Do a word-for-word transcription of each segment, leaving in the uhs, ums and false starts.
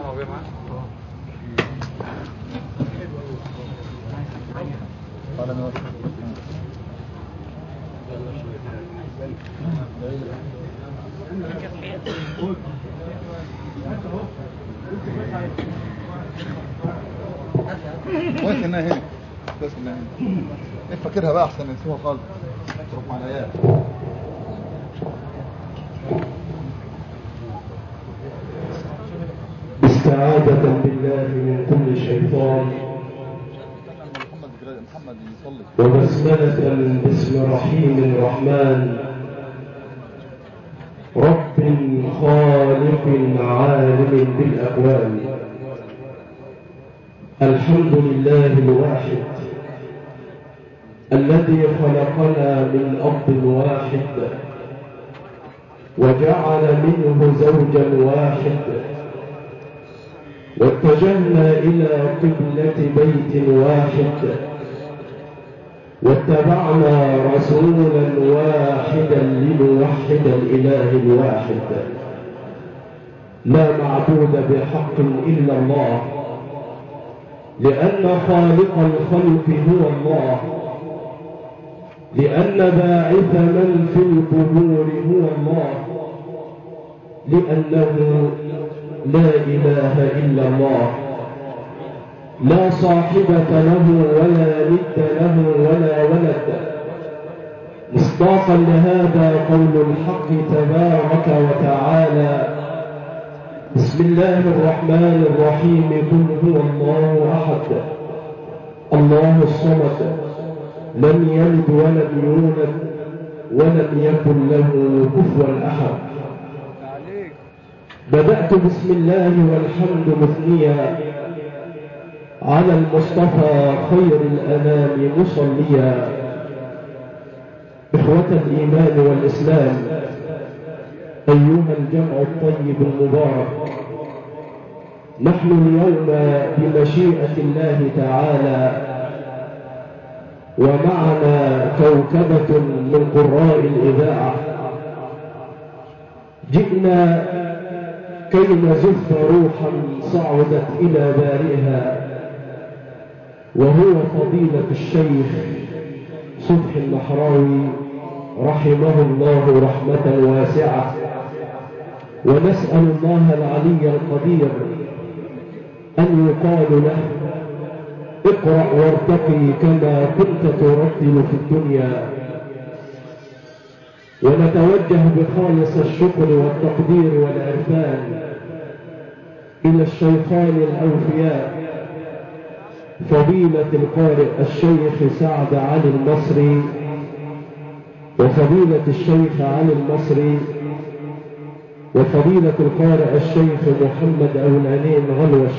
كويس انها هنا كويس انها هنا ايه فاكرها بقى احسن نسيبها خالص تروح مع العيال. استعاذة بالله من كل شيطان وبسملة باسم الرحيم الرحمن رب خالق عالم بالأكوان. الحمد لله الواحد الذي خلقنا من أرض واحد وجعل منه زوجا واحد واتجهنا إلى قبلة بيت واحد واتبعنا رسولا واحدا لنوحد الإله الواحد. لا معبود بحق إلا الله لأن خالق الخلق هو الله، لأن باعث من في القبور هو الله، لأنه لا إله إلا الله، لا صاحبة له ولا ند له ولا ولد. مصداقا لهذا قول الحق تبارك وتعالى: بسم الله الرحمن الرحيم قل هو الله أحد الله الصمد لم يلد ولم يولد ولم يكن له كفوا أحد. بدأت بسم الله والحمد مثنيا على المصطفى خير الأنام مصليا. إخوة الإيمان والإسلام، أيها الجمع الطيب المبارك، نحن اليوم بمشيئة الله تعالى ومعنا كوكبة من قراء الإذاعة جئنا كي نزف روحا صعدت إلى بارئها، وهو فضيلة الشيخ صبحي النحراوي رحمه الله رحمة واسعة. ونسأل الله العلي القدير أن يقال له: اقرأ وارتقي كما كنت ترتل في الدنيا. ونتوجه بخالص الشكر والتقدير والعرفان إلى الشيخان الأوفياء فضيلة القارئ الشيخ سعد علي المصري وفضيلة الشيخ علي المصري وفضيلة القارئ الشيخ محمد أبو العنين غلوش.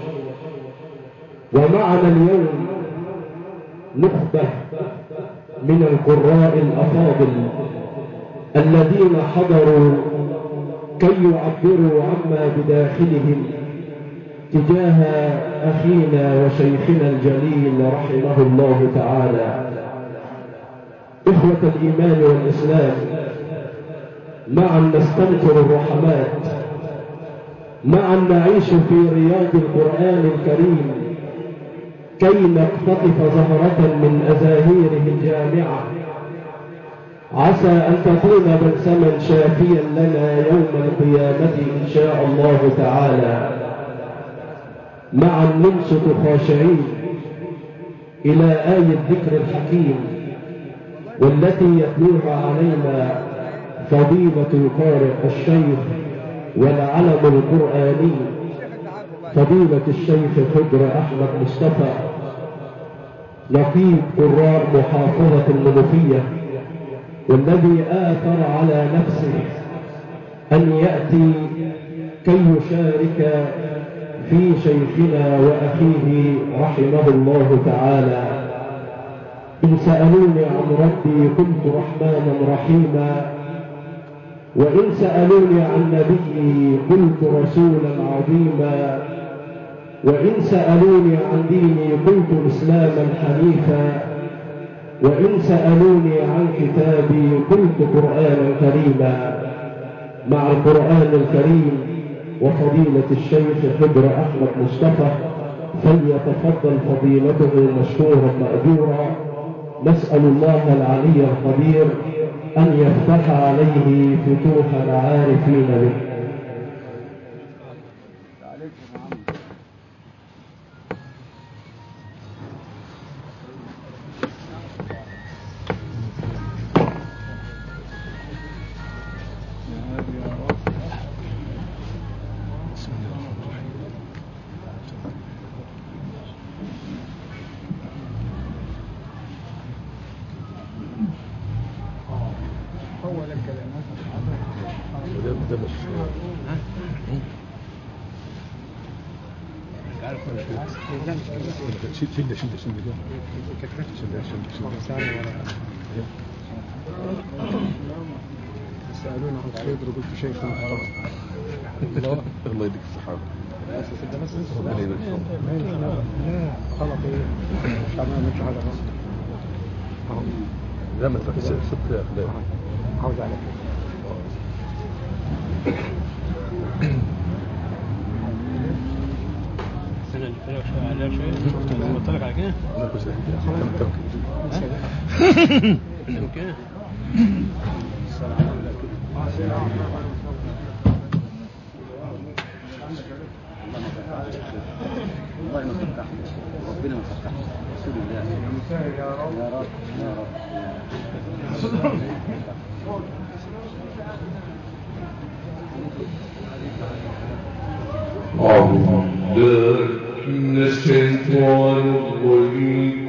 ومعنا اليوم نخبة من القراء الأفاضل الذين حضروا كي يعبروا عما بداخلهم تجاه أخينا وشيخنا الجليل رحمه الله تعالى. إخوة الإيمان والإسلام، معا نستنكر الرحمات، معا نعيش في رياض القرآن الكريم كي نقتطف زهرة من أزاهيره الجامعة، عسى أن تكون بلسما شافيا لنا يوم القيامة إن شاء الله تعالى. معا ننصت خاشعين إلى آية الذكر الحكيم والتي يتلوها علينا فضيلة القارئ الشيخ والعلم القرآني فضيلة الشيخ خضر أحمد مصطفى نقيب قراء محافظة المنوفية، والذي آثر على نفسه أن يأتي كي يشارك في شيخنا وأخيه رحمه الله تعالى. إن سألوني عن ربي كنت رحمانا رحيما، وإن سألوني عن نبيي قلت رسولا عظيما، وإن سألوني عن ديني قلت إسلاما حنيفا، وإن سألوني عن كتابي قلت قرآنا كريما. مع القرآن الكريم وفضيلة الشيخ خضر أحمد مصطفى، فليتفضل فضيلته مشكورا مأجورا. نسأل الله العلي القدير أن يفتح عليه فتوح العارفين به. شيل شيل شيل شيل سألونا عن الخضر قلت شيخ الله الله يديك الصحابة ربنا يبارك فيك. لا غلط ايه مش عملنا حاجة غلط. لا ما تروحش ست اخلاق عاوز عليك السنة اللي فاتت شوية عليها شوية قلت لك على كده؟ لا كويس ها؟ كده؟ والله ما فتحت ربنا ما فتحت رسول الله يا رب يا رب يا رب أعوذ بالله من الشيطان الرجيم.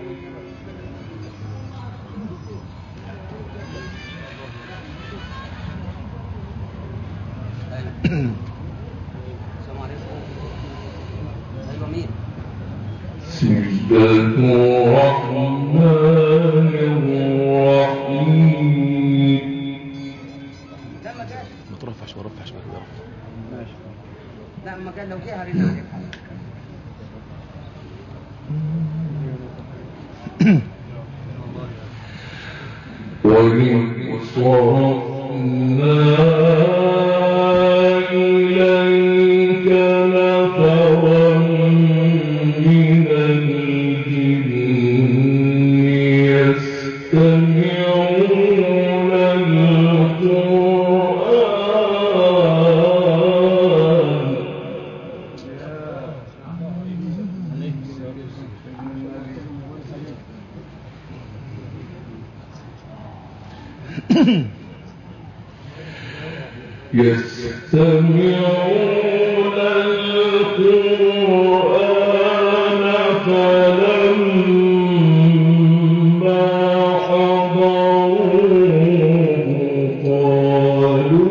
بسم الله الرحمن الرحيم. ما ترفعش ما رفعش ما تقدر. ماشي. لا ما قال لو جه هرينا عليك. وإذ صرفنا إليك نفرا من الجن يستمعون القرآن. يستمعون القرآن فلما حضروه قالوا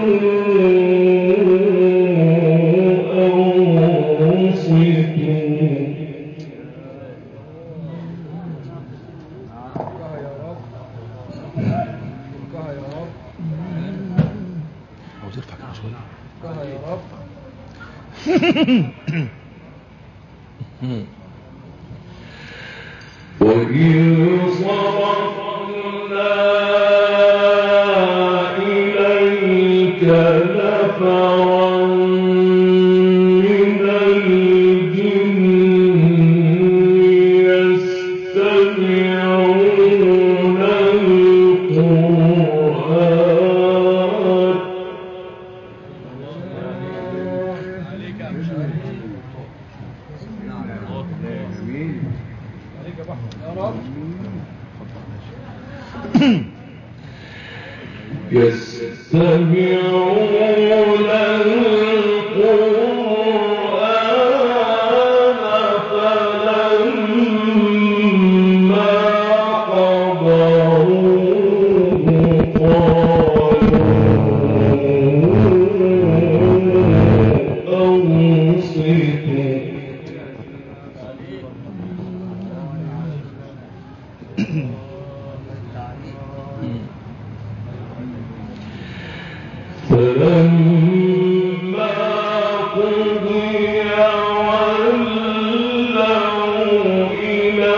أنصتوا. عاوز ارفع كده شوية يا رب. وإذ صرفنا إليك نفرا من الجن يستمعون القرآن. يستمعون القرآن فلما حضروه قالوا أنصتوا. فلما قضي ولوا إلى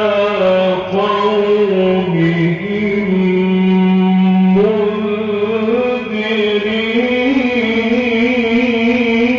قومهم منذرين.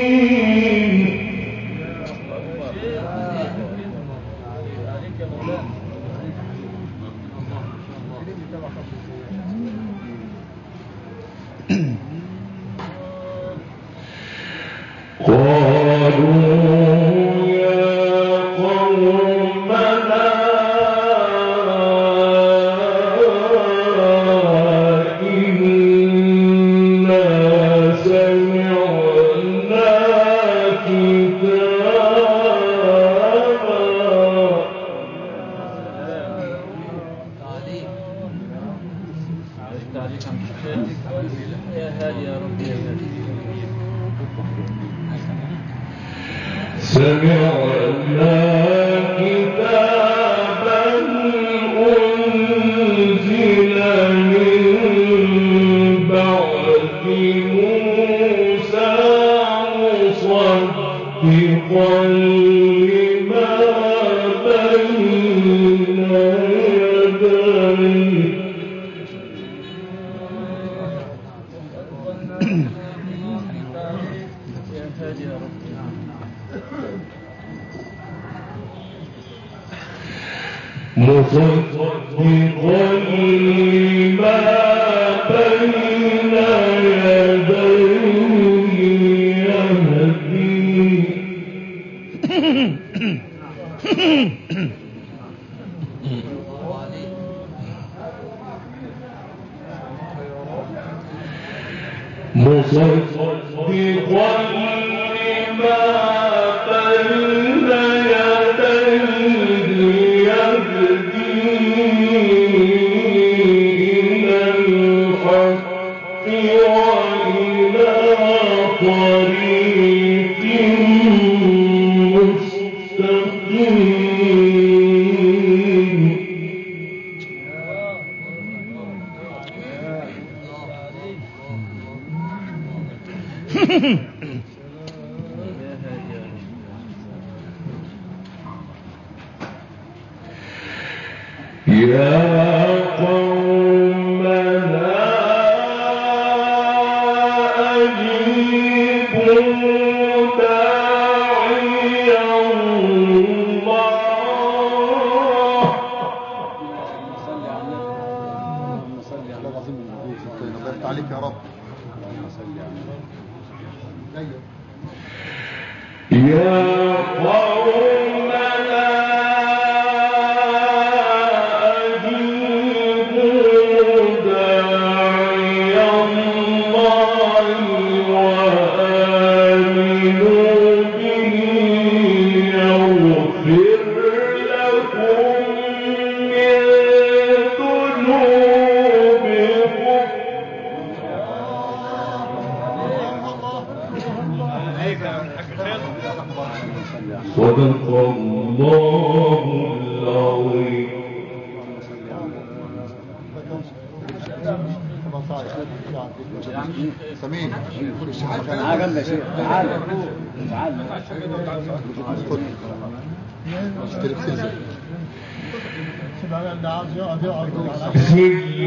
بسم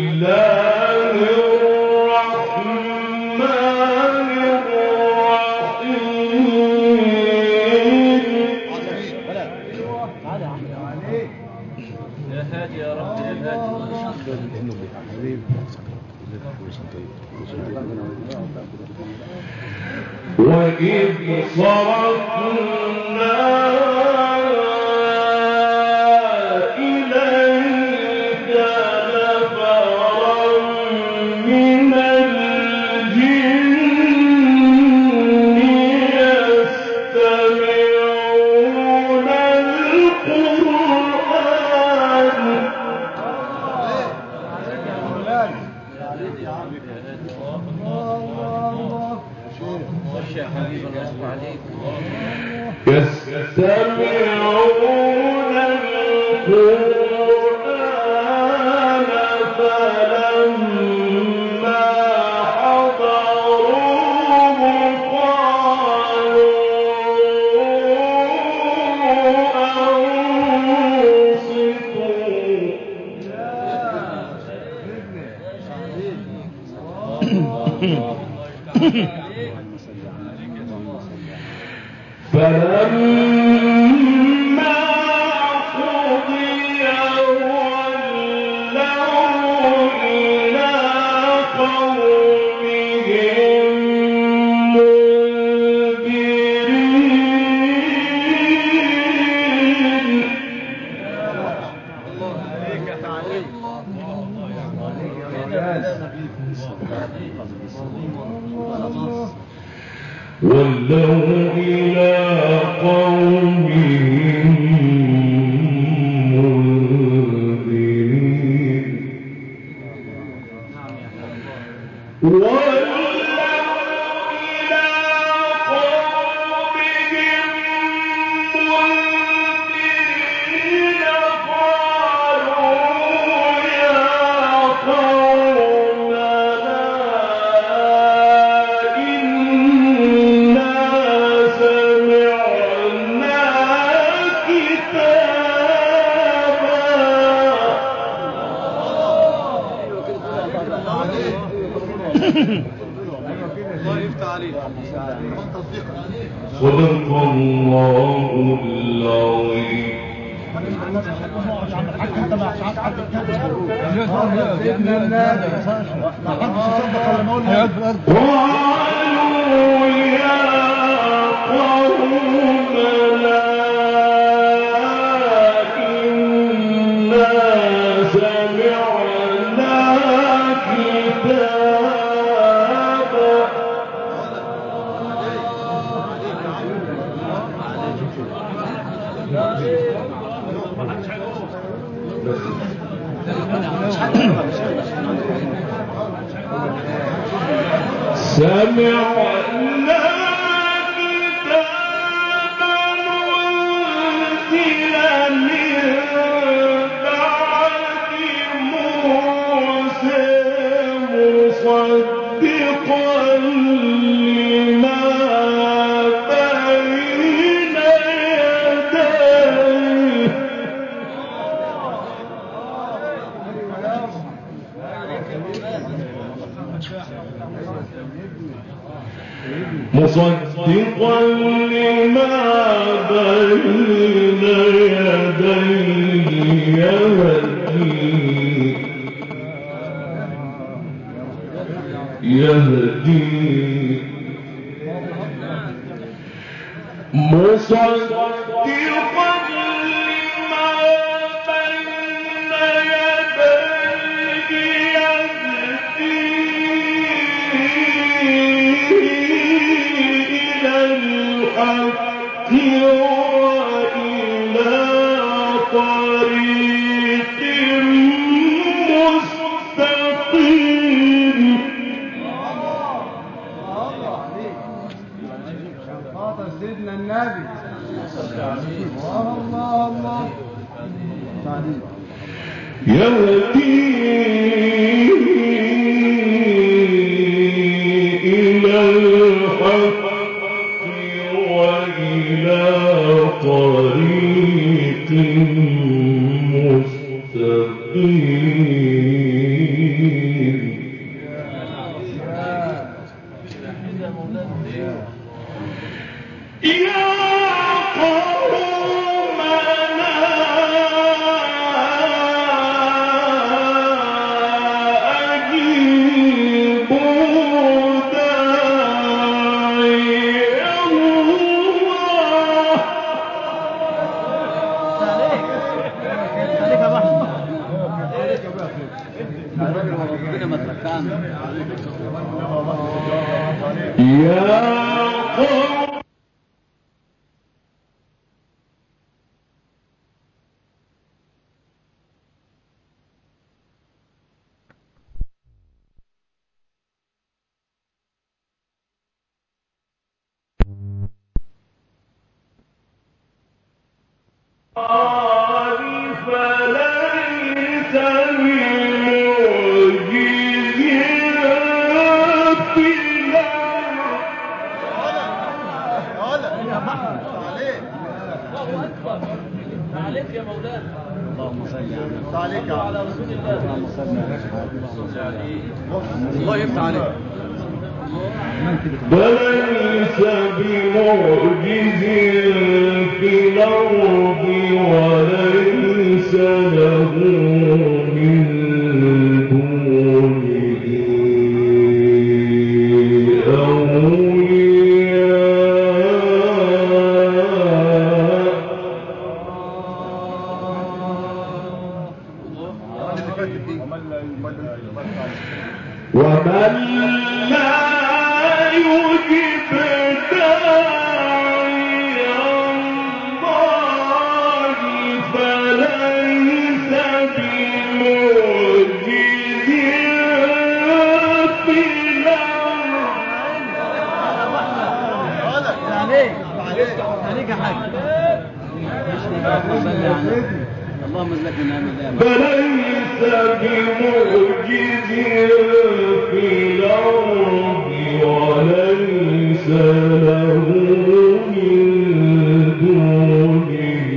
الله الرحمن الرحيم. يا هادي يا رب يا هادي. وإذ صرفنا إليك نفرا من الجن يستمعون القرآن. يستمعون القرآن فلما حضروه قالوا أنصتوا. فلما قضي ولوا إلى قومهم منذرين. صدق الله العظيم. قالوا يا قومنا إنا سمعنا كتابا سمعنا كتابا أنزل من بعد موسى مصدقا لما بين يديه مصدقا لما بين يديه يهدي يهدي مصدقا لما بين يديه يهدي إلى الحق وإلى طريق مستقيم. سيدنا النبي الله الله يهدي إلى الحق وإلى طريق مستقيم. يا قومنا أجيبوا داعي الله. يا قوم فليس بمعجز في عليك يا مولانا. اللهم صل عليك على رسول الله. اللهم صل عليه. الله يفتح عليك. فليس بمعجز في الأرض وليس له من دونه ومن لا يجب داعي عليك يا حاج. اللهم صل على اللهم ازلك من نعم الله. فليس بمعجز في الأرض وليس له من دونه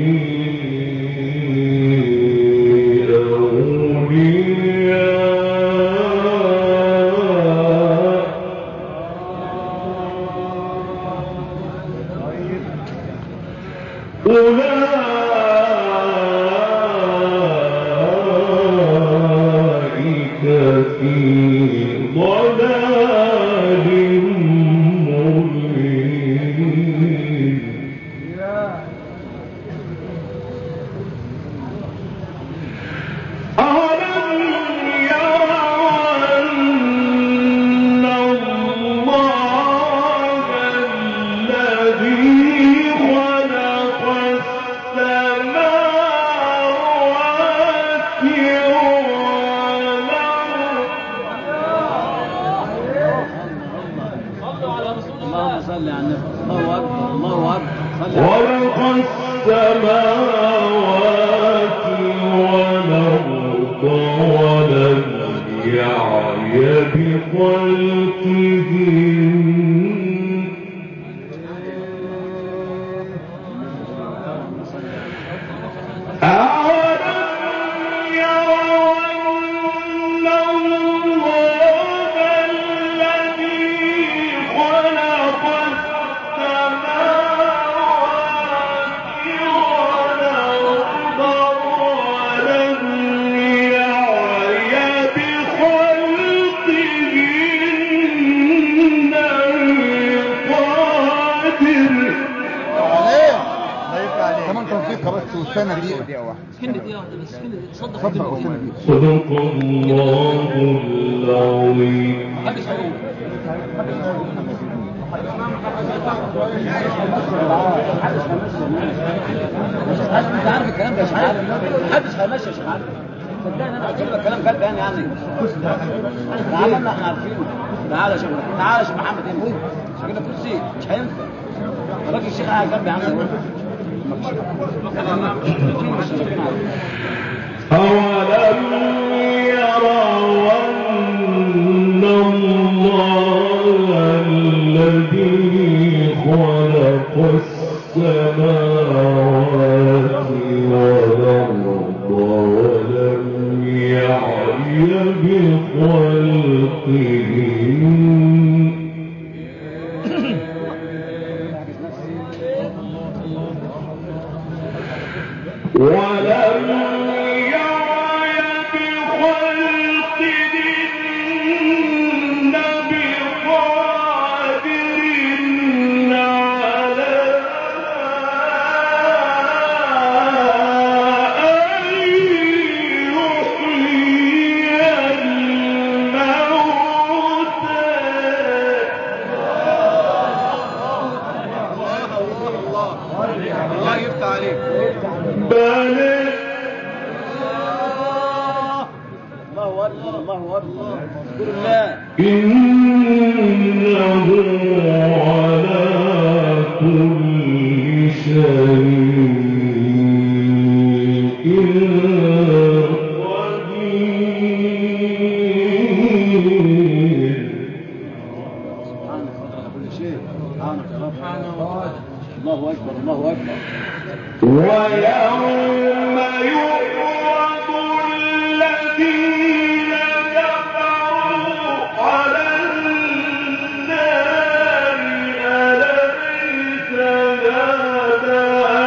أولئك في ضلال مبين. أولم يروا أن الله الذي خلق السماوات والأرض اللهم صل على النبي. الله اكبر الله اكبر. صل على خلق السماوات والأرض ولم يعي بخلقهن أولم يروا أن الله الذي خلق السماوات والأرض ولم يعي بخلقهن القادر. كمان توفيق بس والسنة دقيقة كلمة دقيقة واحدة بس. كلمة تصدق صدق والسنة دقيقة. صدق الله العظيم. محدش هيقول. انت عارف الكلام ده يا شحات. محدش هيمشي يا شحات. صدقني انا قلت لك كلام قلبي يعني يعني احنا عملنا احنا عارفينه. تعالى يا شيخ تعالى يا شيخ محمد هنا مش كده كرسي مش هينفع. الراجل الشيخ قاعد جنبي عامل ايه؟ أولم يروا أن الله الذي خلق السماوات والأرض ولم يعي بخلقهن ولم يعي بخلقهن بقادر على أن يحيي الموتى. الله يفتح عليك. بل الله اكبر الله اكبر. اذكر الله. إنه على كل شيء قدير. سبحانك على كل شيء. سبحانك يا رب. الله اكبر الله اكبر. ويوم يعرض الذين كفروا على النار أليس هذا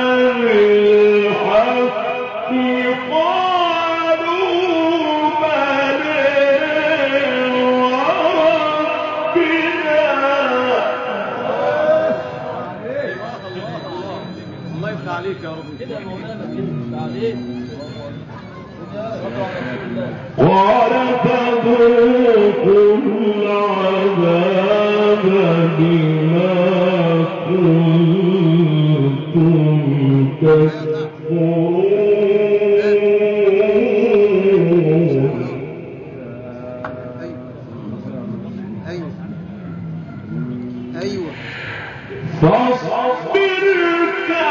بالحق قالوا بلى وربنا. الله يفتح عليك يا رب. كده يا مولانا كده عليك. قال فذوقوا العذاب بما كنتم تكفرون. ايوه ايوه فاصبر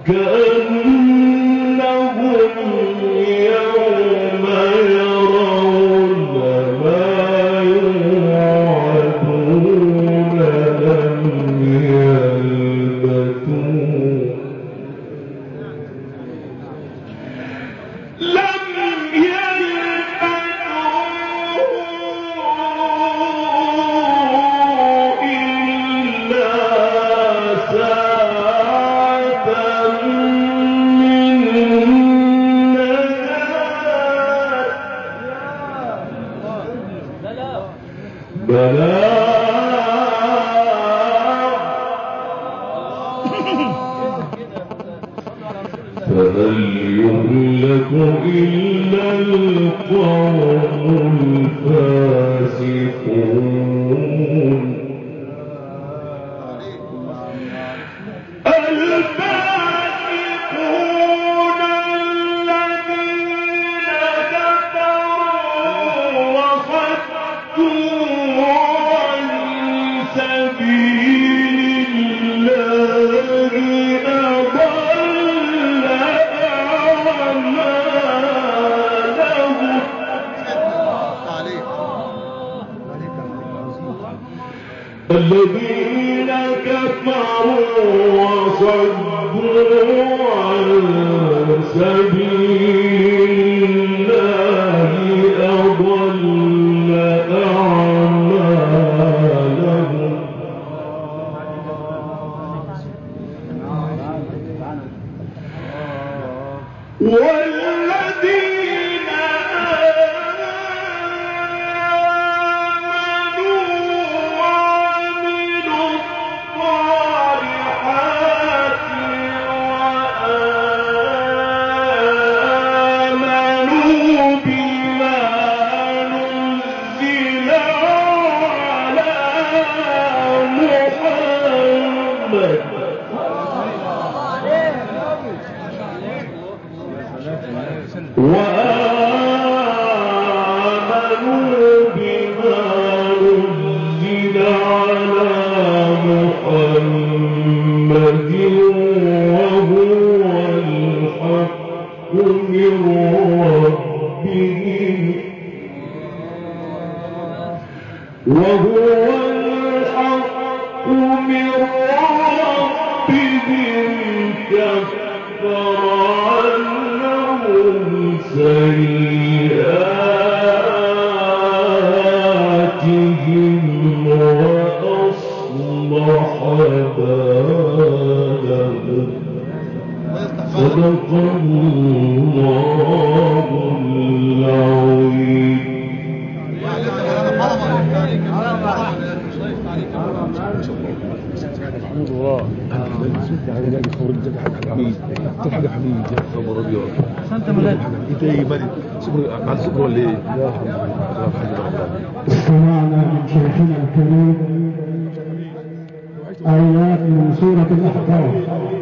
الذين كفروا وصدوا عن سبيل الله أضل أعمالهم والذين وآمنوا بما نزل على محمد وهو الحق من ربهم وهو الحق من ربهم كفر عنهم سيئاتهم وأصلح بالهم صدق الله العظيم. الحمد لله. حميد حاجه حميد يا خبر ابيض. انت مالك انت ايه مالك صبر على صبر ولا ايه؟ استمعنا من شيخنا الكريم آيات من سورة الأحقاف،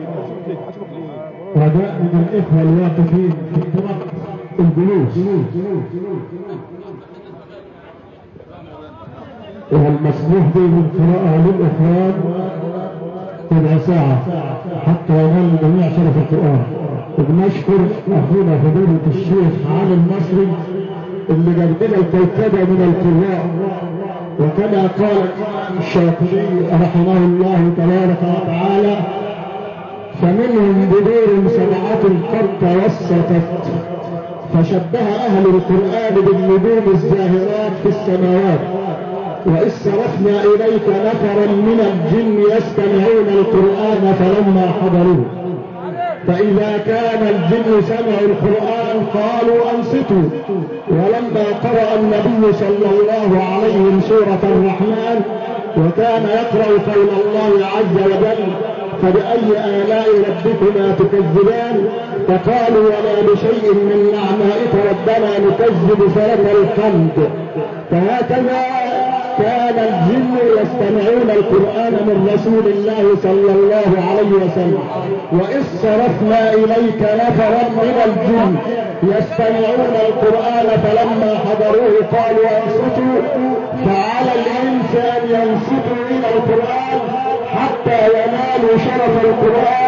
رجاء من الإخوة الواقفين في الطرق الجلوس، والمسموح به بالقراءة للإخوان ربع ساعة حتى ينال جميع شرف القرآن. وبنشكر أخونا فضيلة الشيخ علي المصري اللي جاب لنا الكوكبة من القراء، وكما قال الشافعي رحمه الله تبارك وتعالى: فمنهم بدور سبعة قد توسطت، فشبه أهل القرآن بالنجوم الزاهرات في السماوات. وإذ صرفنا إليك نفرا من الجن يستمعون القرآن فلما حضروه فإذا كان الجن سمعوا القرآن قالوا أنصتوا. ولما قرأ النبي صلى الله عليه وسلم سورة الرحمن وكان يقرأ قول الله عز وجل: فبأي آلاء ربكما تكذبان، فقالوا: ولا بشيء من نعمائك ربنا نكذب فلك الحمد. فهكذا كان الجن يستمعون القرآن من رسول الله صلى الله عليه وسلم. وإذ صرفنا إليك نفرا من الجن يستمعون القرآن فلما حضروه قالوا أنصتوا. فعلى الإنس أن ينصتوا إلى القرآن حتى ينالوا شرف القرآن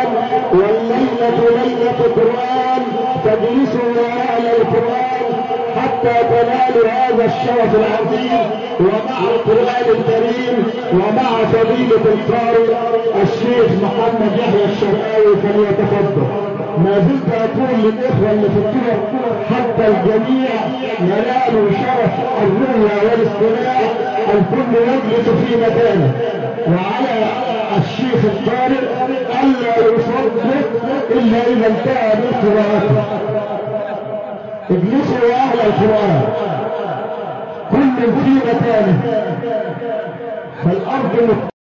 والليلة ليلة قرآن فاجلسوا يا أهل القرآن حتى تنالوا هذا الشرف العظيم ومع القرآن الكريم ومع فضيلة القارئ الشيخ محمد يحيى الشرقاوي فليتفضل. ما زلت أقول للإخوة اللي في الطرق حتى الجميع ينالوا شرف الرؤية والاستماع، الكل يجلس في مكانه، وعلى الشيخ القارئ ألا يصدق إلا إذا انتهى من قراءته. اجلسوا يا أهل القرآن كل في مكانه، فالأرض